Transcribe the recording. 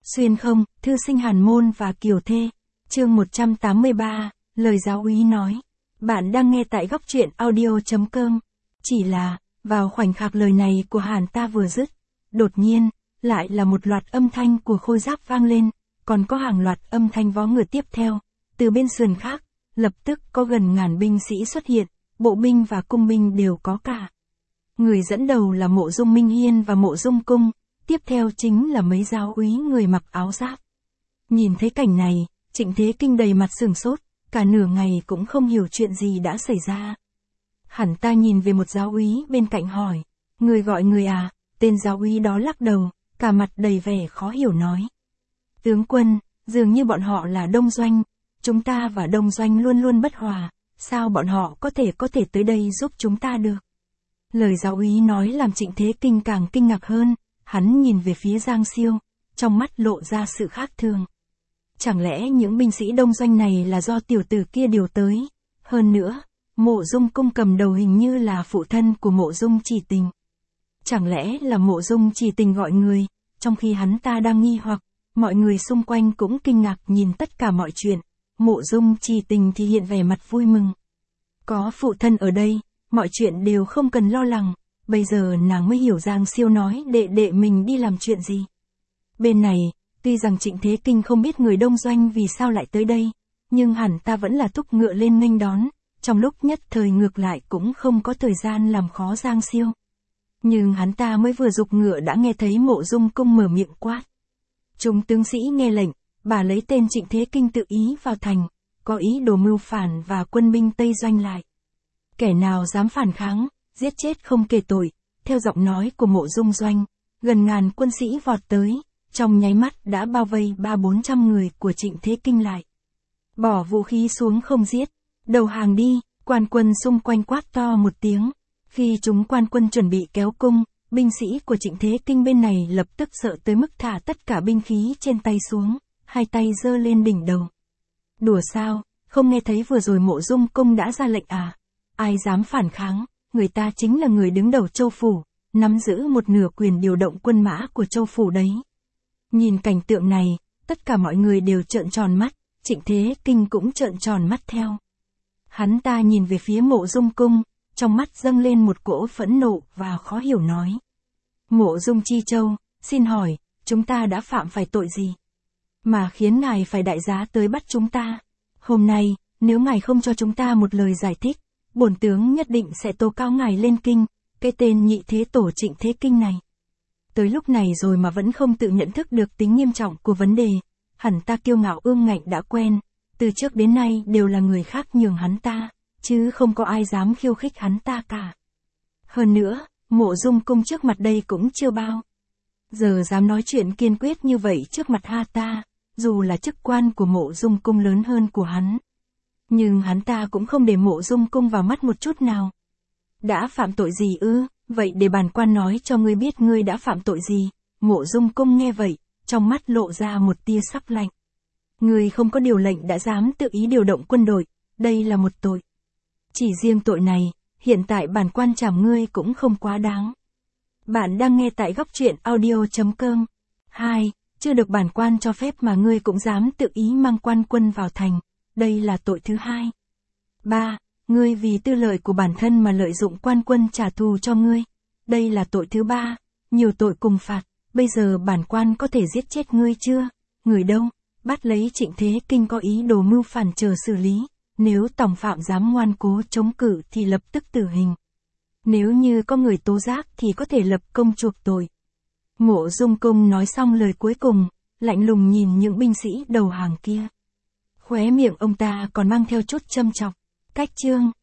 Xuyên không, thư sinh Hàn Môn và Kiều Thê. Chương 183, lời giáo úy nói. Bạn đang nghe tại góc truyện audio.com. Chỉ là, vào khoảnh khắc lời này của Hàn ta vừa dứt, đột nhiên, lại là một loạt âm thanh của khôi giáp vang lên, còn có hàng loạt âm thanh vó ngựa tiếp theo. Từ bên sườn khác, lập tức có gần ngàn binh sĩ xuất hiện, bộ binh và cung binh đều có cả. Người dẫn đầu là Mộ Dung Minh Hiên và Mộ Dung Cung, tiếp theo chính là mấy giáo úy người mặc áo giáp. Nhìn thấy cảnh này, Trịnh Thế Kinh đầy mặt sửng sốt, cả nửa ngày cũng không hiểu chuyện gì đã xảy ra. Hắn ta nhìn về một giáo úy bên cạnh hỏi, người gọi người à? Tên giáo úy đó lắc đầu, cả mặt đầy vẻ khó hiểu nói. Tướng quân, dường như bọn họ là Đông Doanh, chúng ta và Đông Doanh luôn luôn bất hòa, sao bọn họ có thể tới đây giúp chúng ta được? Lời giáo úy nói làm Trịnh Thế Kinh càng kinh ngạc hơn, hắn nhìn về phía Giang Siêu, trong mắt lộ ra sự khác thường. Chẳng lẽ những binh sĩ Đông Doanh này là do tiểu tử kia điều tới? Hơn nữa, Mộ Dung Cung cầm đầu hình như là phụ thân của Mộ Dung Chỉ Tình. Chẳng lẽ là Mộ Dung Chỉ Tình gọi người, trong khi hắn ta đang nghi hoặc, mọi người xung quanh cũng kinh ngạc nhìn tất cả mọi chuyện, Mộ Dung Chỉ Tình thì hiện vẻ mặt vui mừng. Có phụ thân ở đây, mọi chuyện đều không cần lo lắng, bây giờ nàng mới hiểu Giang Siêu nói đệ mình đi làm chuyện gì. Bên này, tuy rằng Trịnh Thế Kinh không biết người Đông Doanh vì sao lại tới đây, nhưng hẳn ta vẫn là thúc ngựa lên nghênh đón, trong lúc nhất thời ngược lại cũng không có thời gian làm khó Giang Siêu. Nhưng hắn ta mới vừa giục ngựa đã nghe thấy Mộ Dung Cung mở miệng quát. Chúng tướng sĩ nghe lệnh, bà lấy tên Trịnh Thế Kinh tự ý vào thành, có ý đồ mưu phản và quân binh Tây Doanh lại. Kẻ nào dám phản kháng, giết chết không kể tội. Theo giọng nói của Mộ Dung Doanh, gần ngàn quân sĩ vọt tới, trong nháy mắt đã bao vây 300-400 người của Trịnh Thế Kinh lại. Bỏ vũ khí xuống không giết, đầu hàng đi, quan quân xung quanh quát to một tiếng. Khi chúng quan quân chuẩn bị kéo cung, binh sĩ của Trịnh Thế Kinh bên này lập tức sợ tới mức thả tất cả binh khí trên tay xuống, hai tay giơ lên đỉnh đầu. Đùa sao, không nghe thấy vừa rồi Mộ Dung Cung đã ra lệnh à? Ai dám phản kháng, người ta chính là người đứng đầu châu phủ, nắm giữ một nửa quyền điều động quân mã của châu phủ đấy. Nhìn cảnh tượng này, tất cả mọi người đều trợn tròn mắt, Trịnh Thế Kinh cũng trợn tròn mắt theo. Hắn ta nhìn về phía Mộ Dung Cung, trong mắt dâng lên một cỗ phẫn nộ và khó hiểu nói. Mộ Dung Chi Châu, xin hỏi, chúng ta đã phạm phải tội gì? Mà khiến ngài phải đại giá tới bắt chúng ta? Hôm nay, nếu ngài không cho chúng ta một lời giải thích, bổn tướng nhất định sẽ tố cáo ngài lên kinh, cái tên nhị thế tổ Trịnh Thế Kinh này. Tới lúc này rồi mà vẫn không tự nhận thức được tính nghiêm trọng của vấn đề, hẳn ta kiêu ngạo ương ngạnh đã quen, từ trước đến nay đều là người khác nhường hắn ta, chứ không có ai dám khiêu khích hắn ta cả. Hơn nữa, Mộ Dung Cung trước mặt đây cũng chưa bao giờ dám nói chuyện kiên quyết như vậy trước mặt ta, dù là chức quan của Mộ Dung Cung lớn hơn của hắn. Nhưng hắn ta cũng không để Mộ Dung Cung vào mắt một chút nào. Đã phạm tội gì ư? Vậy để bản quan nói cho ngươi biết ngươi đã phạm tội gì. Mộ Dung Cung nghe vậy, trong mắt lộ ra một tia sắc lạnh. Ngươi không có điều lệnh đã dám tự ý điều động quân đội, đây là một tội. Chỉ riêng tội này, hiện tại bản quan trảm ngươi cũng không quá đáng. Bạn đang nghe tại góc truyện audio.com. 2. Chưa được bản quan cho phép mà ngươi cũng dám tự ý mang quan quân vào thành, đây là tội thứ hai. 3. Ngươi vì tư lợi của bản thân mà lợi dụng quan quân trả thù cho ngươi, đây là tội thứ ba. Nhiều tội cùng phạt, bây giờ bản quan có thể giết chết ngươi chưa? Người đâu? Bắt lấy Trịnh Thế Kinh có ý đồ mưu phản chờ xử lý, nếu tòng phạm dám ngoan cố chống cự thì lập tức tử hình. Nếu như có người tố giác thì có thể lập công chuộc tội. Mộ Dung Cung nói xong lời cuối cùng, lạnh lùng nhìn những binh sĩ đầu hàng kia. Khóe miệng ông ta còn mang theo chút châm chọc. Cách chương